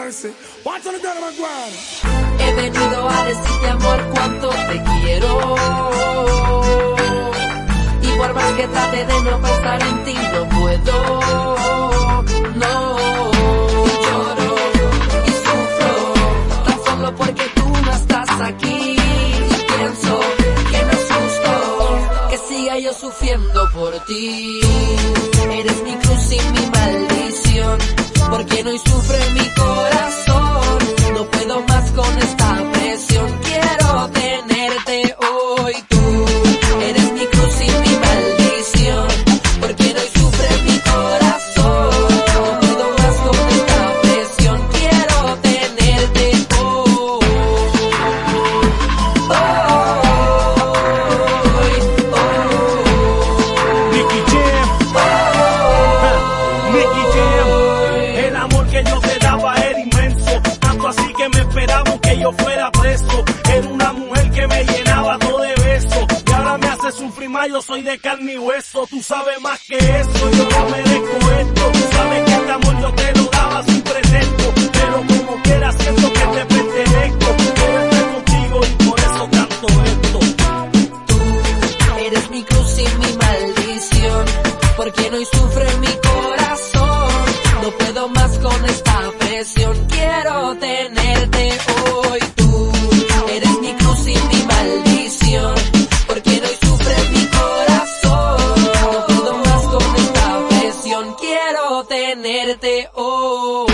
mercy. Watch on the girl, my grand. He venido a decirte, amor, cuánto te quiero. Y por más que trate de no pensar en ti, no puedo. No. Y lloro y sufro, tan solo porque tú no estás aquí. Y pienso que no es justo que siga yo sufriendo por ti. Eres mi cruz y mi maldición, porque no sufre mi corazón. No puedo más con esta presión. Quiero tenerte hoy. Tú eres mi cruz y mi maldición, porque no sufre mi corazón. No puedo más con esta presión. Quiero tenerte hoy. Nicky Jam. Nicky Jam. El amor que yo te daba era inmenso, tanto así que me esperaba que yo fuera preso. Era una mujer que me llenaba todo de besos, y ahora me hace sufrir más. Yo soy de carne y hueso. Tú sabes más que eso, yo no merezco esto. Tú sabes que este amor yo te lo daba sin pretexto, pero como quiera siento que te pertenezco. Quiero estar contigo y por eso canto esto. Tú eres mi cruz y mi maldición, porque no sufre mi corazón. No puedo más con esta presión. Quiero tenerte hoy. Tú eres mi cruz y mi maldición, porque no sufre mi corazón. No puedo más con esta presión. Quiero tenerte hoy.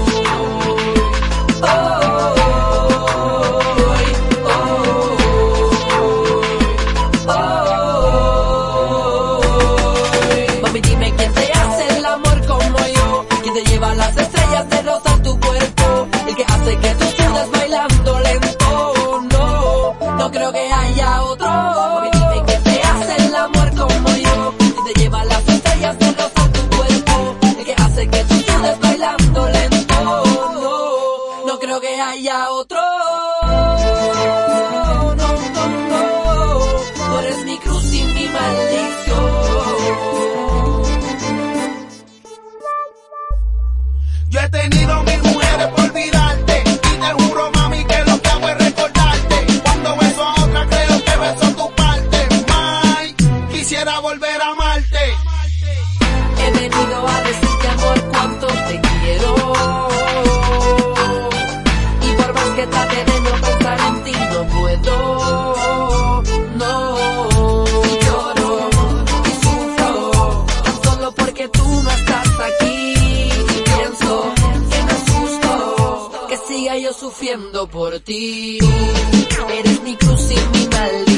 Mami, dime quién te hace el amor como yo, quién te lleva las estrellas de rosa en tu cuerpo, el que hace que tú sudes bailando lento. No, no creo que haya otro. Mami, dime quién te hace el amor como yo, quién te lleva las estrellas de rosa en tu cuerpo, el que hace que tú sudes bailando lento. No, no creo que haya otro. No, no, no. Tú eres mi cruz y mi maldición. Yo he tenido mil mujeres por olvidarte, y te juro, mami, que lo que hago es recordarte. Cuando beso a otra creo que beso tu parte. May, quisiera volver a amarte. He venido a decirte, amor, cuánto te quiero. Y por más que trate de no pensar en ti, no puedo. No. Y lloro y sufro, tan solo porque tú no estás aquí. Y pienso que no es justo que siga yo sufriendo por ti. Eres mi cruz y mi maldición.